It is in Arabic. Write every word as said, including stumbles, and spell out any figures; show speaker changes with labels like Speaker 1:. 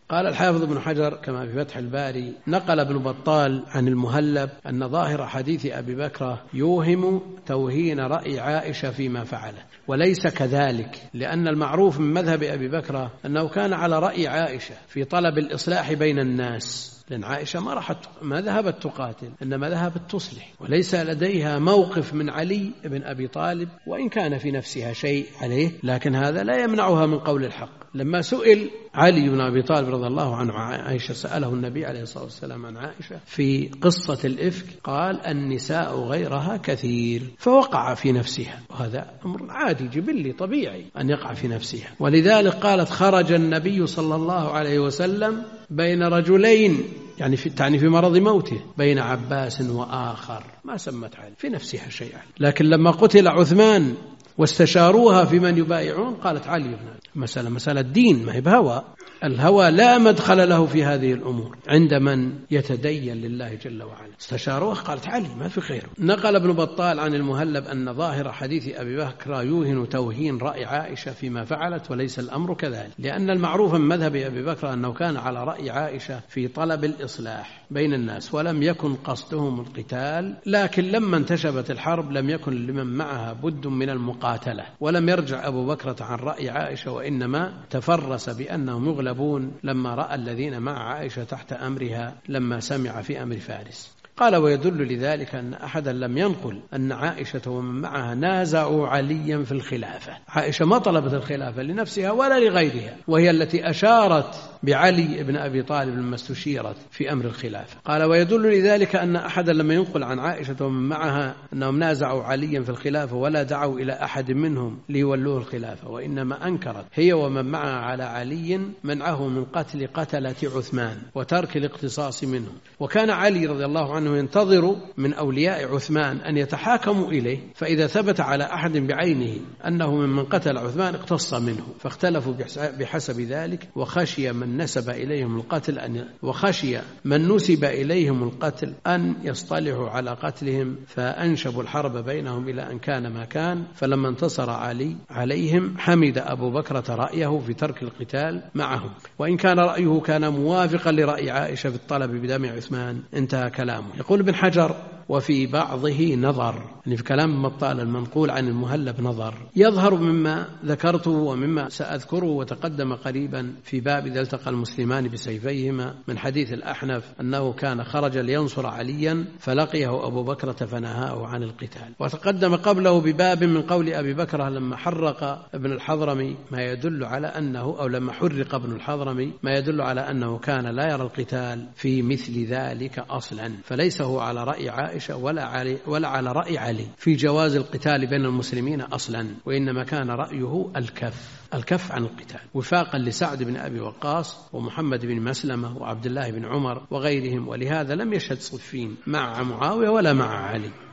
Speaker 1: قال الحافظ ابن حجر كما في فتح الباري: نقل ابن بطال عن المهلب أن ظاهر حديث أبي بكر يوهم توهين رأي عائشة فيما فعله، وليس كذلك، لأن المعروف من مذهب أبي بكر أنه كان على رأي عائشة في طلب الإصلاح بين الناس، لأن عائشة ما راحت ما ذهبت تقاتل، إنما ذهبت تصلح، وليس لديها موقف من علي بن أبي طالب، وإن كان في نفسها شيء عليه، لكن هذا لا يمنعها من قول الحق. لما سئل علي بن أبي طالب رضي الله عنه عائشة، سأله النبي عليه الصلاة والسلام عن عائشة في قصة الإفك، قال: النساء غيرها كثير، فوقع في نفسها، وهذا أمر عادي جبلي طبيعي أن يقع في نفسها. ولذلك قالت: خرج النبي صلى الله عليه وسلم بين رجلين، يعني في تعني في مرض موته، بين عباس وآخر، ما سمت علي في نفسها شيئا. لكن لما قتل عثمان واستشاروها في من يبايعون، قالت علي بن مسألة مسألة دين، ما هي بهوى. الهوى لا مدخل له في هذه الأمور عند من يتدين لله جل وعلا. استشاروها قالت علي، ما في خير. نقل ابن بطال عن المهلب أن ظاهر حديث أبي بكر يوهن توهين رأي عائشة فيما فعلت، وليس الأمر كذلك، لأن المعروف من مذهب أبي بكر أنه كان على رأي عائشة في طلب الإصلاح بين الناس، ولم يكن قصدهم القتال، لكن لما انتشبت الحرب لم يكن لمن معها بد من المقاتلة، ولم يرجع أبو بكر عن رأي عائشة، وإنما تفرس بأنهم يغلبون لما رأى الذين مع عائشة تحت أمرها لما سمع في أمر فارس. قال: ويدل لذلك أن أحدا لم ينقل أن عائشة ومن معها نازعوا عليا في الخلافة. عائشة ما طلبت الخلافة لنفسها ولا لغيرها، وهي التي أشارت بعلي بن أبي طالب لما استشيرت في أمر الخلافة. قال: ويدل لذلك أن أحدا لم ينقل عن عائشة ومن معها أنهم نازعوا عليا في الخلافة، ولا دعوا إلى أحد منهم ليولوه الخلافة، وإنما أنكرت هي ومن معها على علي منعه من قتل قتلة عثمان وترك الاقتصاص منه. وكان علي رضي الله عنه ينتظر من أولياء عثمان أن يتحاكموا إليه، فإذا ثبت على أحد بعينه أنه ممن قتل عثمان اقتص منه، فاختلفوا بحسب ذلك، وخشي من نسب إليهم القتل أن وخشي من نسب إليهم القتل أن يصطلحوا على قتلهم، فأنشبوا الحرب بينهم إلى أن كان ما كان. فلما انتصر علي عليهم حمد أبو بكر رأيه في ترك القتال معهم، وإن كان رأيه كان موافقا لرأي عائشة في الطلب بدم عثمان. انتهى كلامه. يقول ابن حجر: وفي بعضه نظر، يعني في كلام بطال المنقول عن المهلب نظر يظهر مما ذكرته ومما سأذكره وتقدم قريبا في باب إذا التقى المسلمان بسيفيهما من حديث الأحنف أنه كان خرج لينصر عليا فلقيه أبو بكر فنهاه عن القتال. وتقدم قبله بباب من قول أبي بكر لما حرق ابن الحضرمي ما يدل على أنه أو لما حرق ابن الحضرمي ما يدل على أنه كان لا يرى القتال في مثل ذلك أصلا، فليس هو على رأي عائشة ولا علي ولا على رأي علي في جواز القتال بين المسلمين أصلا، وإنما كان رأيه الكف الكف عن القتال، وفاقا لسعد بن أبي وقاص ومحمد بن مسلمة وعبد الله بن عمر وغيرهم. ولهذا لم يشهد صفين مع معاوية ولا مع علي.